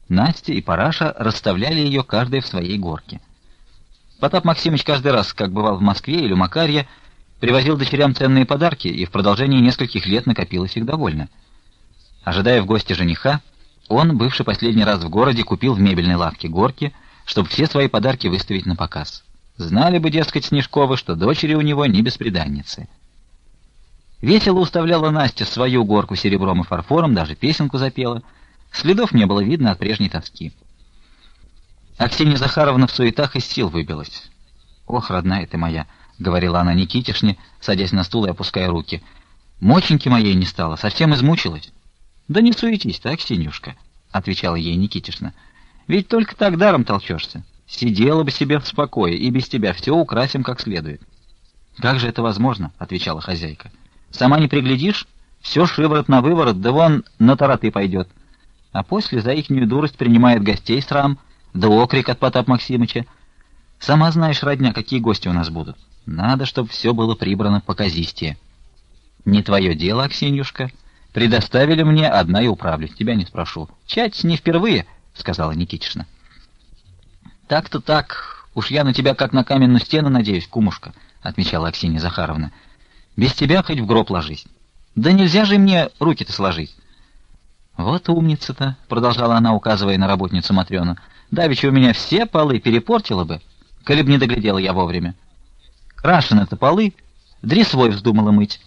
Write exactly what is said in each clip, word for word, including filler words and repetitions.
Настя и Параша расставляли ее каждая в своей горке. Потап Максимыч каждый раз, как бывал в Москве или у Макарья, привозил дочерям ценные подарки, и в продолжении нескольких лет накопилось их довольно. Ожидая в гости жениха, он, бывший последний раз в городе, купил в мебельной лавке горки, чтобы все свои подарки выставить на показ. Знали бы, дескать, Снежковы, что дочери у него не бесприданницы. Весело уставляла Настя свою горку серебром и фарфором, даже песенку запела. Следов не было видно от прежней тоски. Аксинья Захаровна в суетах из сил выбилась. «Ох, родная ты моя!» — говорила она Никитишне, садясь на стул и опуская руки. «Моченьки моей не стало, совсем измучилась». «Да не суетись-то, Аксинюшка», — отвечала ей Никитишна. «Ведь только так даром толчешься. Сидела бы себе в спокое, и без тебя все украсим как следует». «Как же это возможно?» — отвечала хозяйка. «Сама не приглядишь, все шиворот на выворот, да вон на тараты пойдет. А после за ихнюю дурость принимает гостей срам, да окрик от Потапа Максимыча. Сама знаешь, родня, какие гости у нас будут. Надо, чтобы все было прибрано показистее». «Не твое дело, Аксиньюшка. Предоставили мне, одна и управлюсь, тебя не спрошу. Чать не впервые», — сказала Никитишна. «Так-то так. Уж я на тебя как на каменную стену надеюсь, кумушка», — отвечала Аксинья Захаровна. «Без тебя хоть в гроб ложись. Да нельзя же мне руки-то сложить». «Вот умница-то», — продолжала она, указывая на работницу Матрёну. «Давеча у меня все полы перепортила бы, коли б не доглядела я вовремя. Крашены-то полы, дресвой вздумала мыть».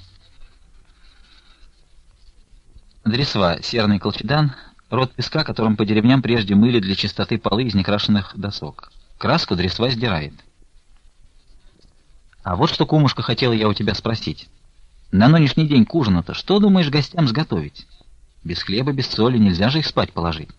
Дресва — серный колчедан, род песка, которым по деревням прежде мыли для чистоты полы из некрашенных досок. Краску дресва сдирает. «А вот что, кумушка, хотела я у тебя спросить. На нынешний день к ужину-то что думаешь гостям сготовить? Без хлеба, без соли нельзя же их спать положить».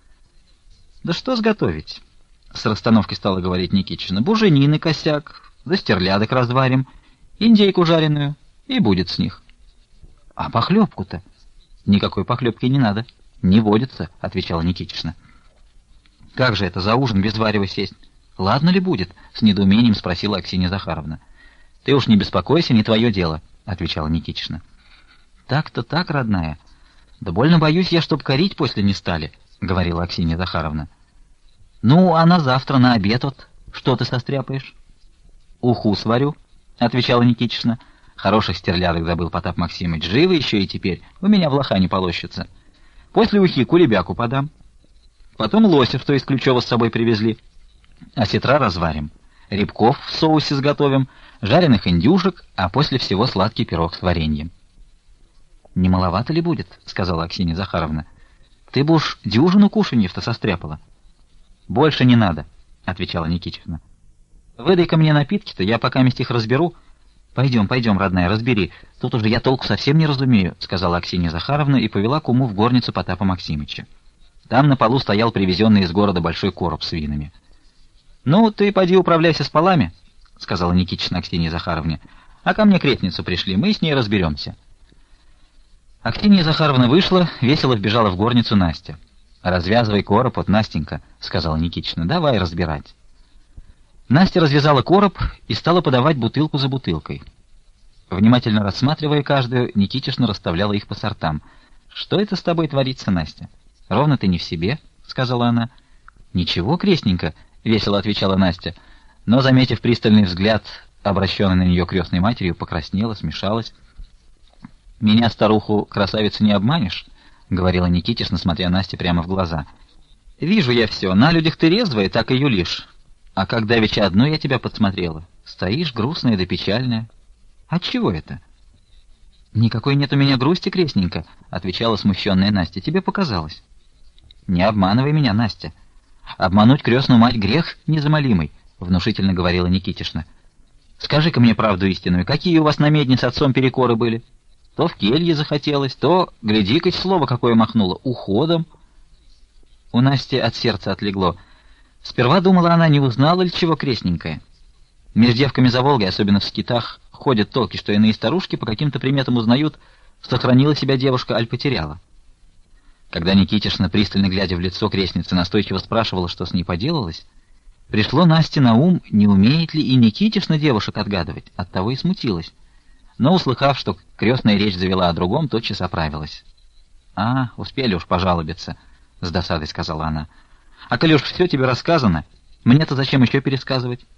«Да что сготовить?» — с расстановкой стала говорить Никитична. «Буженины косяк, да стерлядок разварим, индейку жареную, и будет с них». «А похлебку-то?» «Никакой похлебки не надо. Не водится», — отвечала Никитична. «Как же это за ужин без варева сесть? Ладно ли будет?» — с недоумением спросила Аксинья Захаровна. «Ты уж не беспокойся, не твое дело», — отвечала Никитична. «Так-то так, родная. Да больно боюсь я, чтоб корить после не стали», — говорила Аксинья Захаровна. «Ну, а на завтра, на обед вот, что ты состряпаешь?» «Уху сварю», — отвечала Никитична. «Хороших стерлядок забыл Потап Максимыч. Живы еще и теперь. У меня в лоха не полощется. После ухи кулебяку подам. Потом лося, что из Ключева с собой привезли. Осетра разварим. Рябков в соусе сготовим. Жареных индюшек, а после всего сладкий пирог с вареньем». «Не маловато ли будет?» — сказала Аксинья Захаровна. «Ты бы уж дюжину кушаньев-то состряпала». «Больше не надо», — отвечала Никитична. «Выдай-ка мне напитки-то, я пока месть их разберу». «Пойдем, пойдем, родная, разбери. Тут уже я толку совсем не разумею», — сказала Аксинья Захаровна и повела куму в горницу Потапа Максимыча. Там на полу стоял привезенный из города большой короб с винами. «Ну, ты поди управляйся с полами», — сказала Никитична Аксинье Захаровне. «А ко мне кретницу пришли, мы с ней разберемся». Аксинья Захаровна вышла, весело вбежала в горницу Настя. «Развязывай короб, вот, Настенька», — сказала Никитична. «Давай разбирать». Настя развязала короб и стала подавать бутылку за бутылкой. Внимательно рассматривая каждую, Никитишна расставляла их по сортам. «Что это с тобой творится, Настя? Ровно ты не в себе», — сказала она. «Ничего, крестненько», — весело отвечала Настя, но, заметив пристальный взгляд, обращенный на нее крестной матерью, покраснела, смешалась. «Меня, старуху, красавицу, не обманешь», — говорила Никитишна, смотря Насте прямо в глаза. «Вижу я все, на людях ты резвая, так и юлишь. А как давеча одну я тебя подсмотрела. Стоишь грустная да печальная. Отчего это?» «Никакой нет у меня грусти, крестненько», — отвечала смущенная Настя. «Тебе показалось». «Не обманывай меня, Настя. Обмануть крестную мать грех незамолимый», — внушительно говорила Никитишна. «Скажи-ка мне правду истинную, какие у вас на медне с отцом перекоры были? То в келье захотелось, то, гляди-ка, слово какое махнуло, уходом». У Насти от сердца отлегло. Сперва думала она, не узнала ли чего крестненькая. Между девками за Волгой, особенно в скитах, ходят толки, что иные старушки по каким-то приметам узнают, сохранила себя девушка, аль потеряла. Когда Никитишна, пристально глядя в лицо крестницы, настойчиво спрашивала, что с ней поделалось, пришло Насте на ум, не умеет ли и Никитишна девушек отгадывать, оттого и смутилась. Но, услыхав, что крестная речь завела о другом, тотчас оправилась. «А, успели уж пожалобиться», — с досадой сказала она. — А коли уж все тебе рассказано, мне-то зачем еще пересказывать?